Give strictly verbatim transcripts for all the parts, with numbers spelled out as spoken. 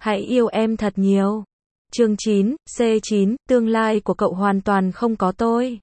Hãy yêu em thật nhiều. Chương chín, C chín, tương lai của cậu hoàn toàn không có tôi.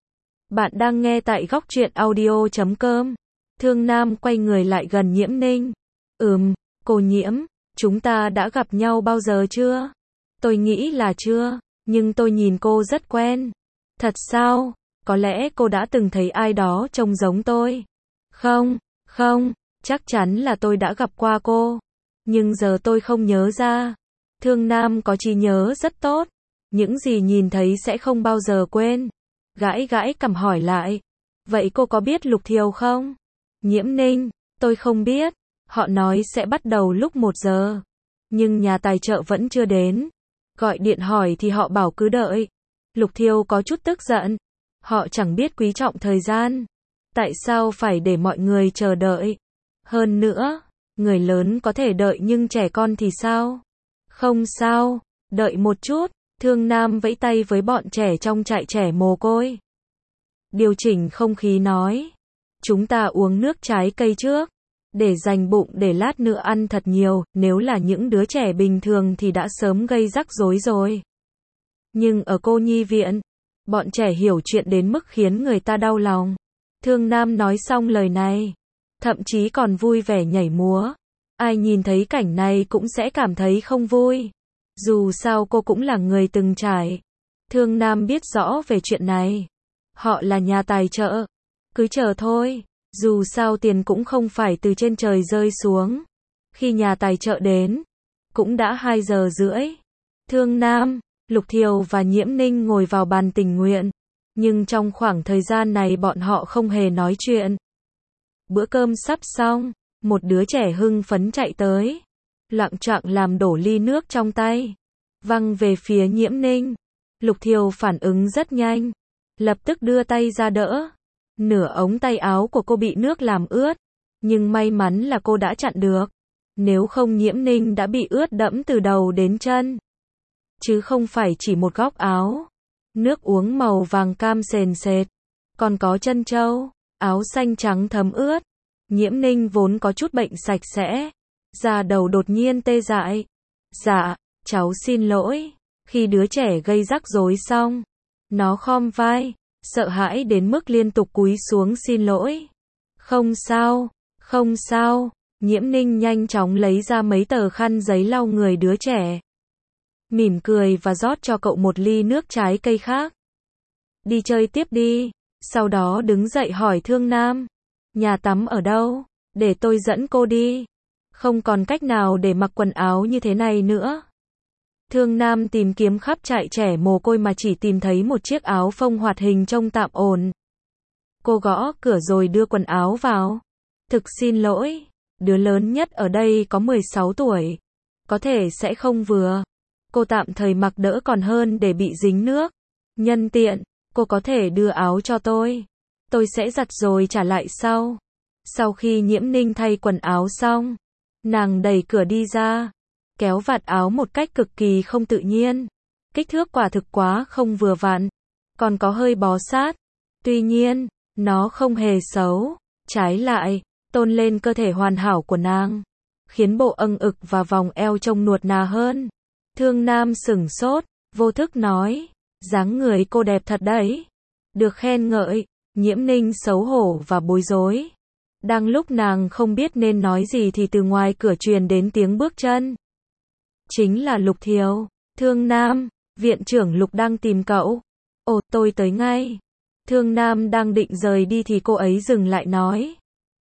Bạn đang nghe tại góc truyện audio chấm com. Thương Nam quay người lại gần Nhiễm Ninh. Ừm, cô Nhiễm, chúng ta đã gặp nhau bao giờ chưa? Tôi nghĩ là chưa, nhưng tôi nhìn cô rất quen. Thật sao? Có lẽ cô đã từng thấy ai đó trông giống tôi. Không, không, chắc chắn là tôi đã gặp qua cô. Nhưng giờ tôi không nhớ ra. Thương Nam có trí nhớ rất tốt. Những gì nhìn thấy sẽ không bao giờ quên. Gãi gãi cằm hỏi lại. Vậy cô có biết Lục Thiều không? Nhiễm Ninh, tôi không biết. Họ nói sẽ bắt đầu lúc một giờ. Nhưng nhà tài trợ vẫn chưa đến. Gọi điện hỏi thì họ bảo cứ đợi. Lục Thiều có chút tức giận. Họ chẳng biết quý trọng thời gian. Tại sao phải để mọi người chờ đợi? Hơn nữa, người lớn có thể đợi nhưng trẻ con thì sao? Không sao, đợi một chút. Thương Nam vẫy tay với bọn trẻ trong trại trẻ mồ côi. Điều chỉnh không khí nói. Chúng ta uống nước trái cây trước. Để dành bụng để lát nữa ăn thật nhiều, nếu là những đứa trẻ bình thường thì đã sớm gây rắc rối rồi. Nhưng ở cô nhi viện, bọn trẻ hiểu chuyện đến mức khiến người ta đau lòng. Thương Nam nói xong lời này, thậm chí còn vui vẻ nhảy múa. Ai nhìn thấy cảnh này cũng sẽ cảm thấy không vui. Dù sao cô cũng là người từng trải. Thương Nam biết rõ về chuyện này. Họ là nhà tài trợ. Cứ chờ thôi. Dù sao tiền cũng không phải từ trên trời rơi xuống. Khi nhà tài trợ đến, cũng đã hai giờ rưỡi. Thương Nam, Lục Thiều và Nhiễm Ninh ngồi vào bàn tình nguyện. Nhưng trong khoảng thời gian này bọn họ không hề nói chuyện. Bữa cơm sắp xong, một đứa trẻ hưng phấn chạy tới. Loạng choạng làm đổ ly nước trong tay. Văng về phía Nhiễm Ninh. Lục Thiều phản ứng rất nhanh. Lập tức đưa tay ra đỡ. Nửa ống tay áo của cô bị nước làm ướt. Nhưng may mắn là cô đã chặn được. Nếu không Nhiễm Ninh đã bị ướt đẫm từ đầu đến chân. Chứ không phải chỉ một góc áo. Nước uống màu vàng cam sền sệt. Còn có chân trâu, áo xanh trắng thấm ướt. Nhiễm Ninh vốn có chút bệnh sạch sẽ. Da đầu đột nhiên tê dại. Dạ, cháu xin lỗi. Khi đứa trẻ gây rắc rối xong, nó khom vai, sợ hãi đến mức liên tục cúi xuống xin lỗi. Không sao, không sao. Nhiễm Ninh nhanh chóng lấy ra mấy tờ khăn giấy lau người đứa trẻ. Mỉm cười và rót cho cậu một ly nước trái cây khác. Đi chơi tiếp đi. Sau đó đứng dậy hỏi Thương Nam. Nhà tắm ở đâu? Để tôi dẫn cô đi. Không còn cách nào để mặc quần áo như thế này nữa. Thương Nam tìm kiếm khắp trại trẻ mồ côi mà chỉ tìm thấy một chiếc áo phông hoạt hình trông tạm ổn. Cô gõ cửa rồi đưa quần áo vào. Thực xin lỗi, đứa lớn nhất ở đây có mười sáu tuổi. Có thể sẽ không vừa. Cô tạm thời mặc đỡ còn hơn để bị dính nước. Nhân tiện, cô có thể đưa áo cho tôi. Tôi sẽ giặt rồi trả lại sau. Sau khi Nhiễm Ninh thay quần áo xong, nàng đẩy cửa đi ra. Kéo vạt áo một cách cực kỳ không tự nhiên. Kích thước quả thực quá không vừa vặn. Còn có hơi bó sát. Tuy nhiên, nó không hề xấu. Trái lại, tôn lên cơ thể hoàn hảo của nàng. Khiến bộ âng ực và vòng eo trông nuột nà hơn. Thương Nam sửng sốt, vô thức nói. Dáng người cô đẹp thật đấy. Được khen ngợi, Nhiễm Ninh xấu hổ và bối rối. Đang lúc nàng không biết nên nói gì thì từ ngoài cửa truyền đến tiếng bước chân. Chính là Lục Thiều. Thương Nam, viện trưởng Lục đang tìm cậu. Ồ, tôi tới ngay. Thương Nam đang định rời đi thì cô ấy dừng lại nói.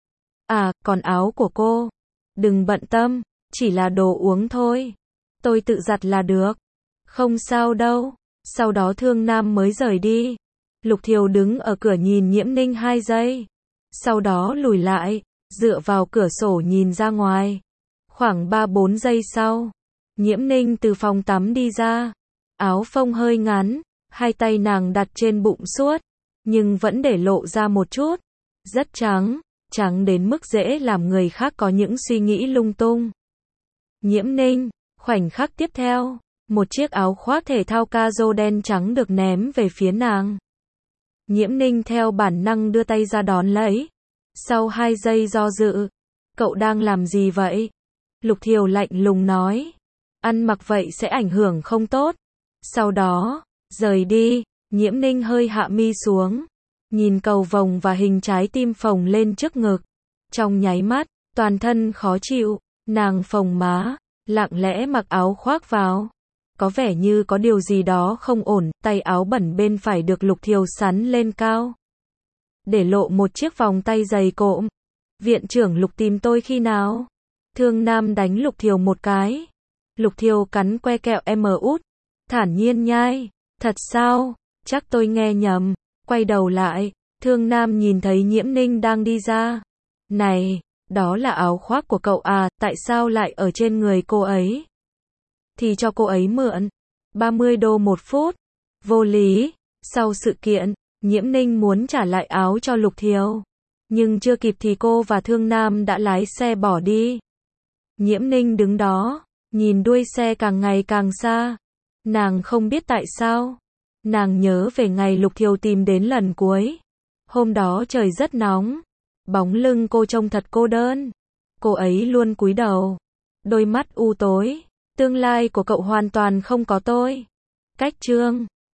À, còn áo của cô. Đừng bận tâm, chỉ là đồ uống thôi. Tôi tự giặt là được. Không sao đâu. Sau đó Thương Nam mới rời đi. Lục Thiều đứng ở cửa nhìn Nhiễm Ninh hai giây. Sau đó lùi lại, dựa vào cửa sổ nhìn ra ngoài. Khoảng ba bốn giây sau, Nhiễm Ninh từ phòng tắm đi ra. Áo phông hơi ngắn, hai tay nàng đặt trên bụng suốt, nhưng vẫn để lộ ra một chút. Rất trắng, trắng đến mức dễ làm người khác có những suy nghĩ lung tung. Nhiễm Ninh, khoảnh khắc tiếp theo, một chiếc áo khoác thể thao caro đen trắng được ném về phía nàng. Nhiễm Ninh theo bản năng đưa tay ra đón lấy. Sau hai giây do dự, cậu đang làm gì vậy? Lục Thiều lạnh lùng nói. ăn mặc vậy sẽ ảnh hưởng không tốt. Sau đó, rời đi, Nhiễm Ninh hơi hạ mi xuống, nhìn cầu vồng và hình trái tim phồng lên trước ngực. Trong nháy mắt, toàn thân khó chịu, nàng phồng má, lặng lẽ mặc áo khoác vào. Có vẻ như có điều gì đó không ổn, tay áo bẩn bên phải được Lục Thiều sắn lên cao, để lộ một chiếc vòng tay dày cộm. Viện trưởng Lục tìm tôi khi nào? Thương Nam đánh Lục Thiều một cái. Lục Thiều cắn que kẹo em út, thản nhiên nhai. Thật sao? Chắc tôi nghe nhầm. Quay đầu lại, Thương Nam nhìn thấy Nhiễm Ninh đang đi ra. Này, đó là áo khoác của cậu à, tại sao lại ở trên người cô ấy? Thì cho cô ấy mượn. ba mươi đô một phút. Vô lý. Sau sự kiện, Nhiễm Ninh muốn trả lại áo cho Lục Thiều. Nhưng chưa kịp thì cô và Thương Nam đã lái xe bỏ đi. Nhiễm Ninh đứng đó, nhìn đuôi xe càng ngày càng xa. Nàng không biết tại sao. Nàng nhớ về ngày Lục Thiều tìm đến lần cuối. Hôm đó trời rất nóng. Bóng lưng cô trông thật cô đơn. Cô ấy luôn cúi đầu. Đôi mắt u tối. Tương lai của cậu hoàn toàn không có tôi. Cách chương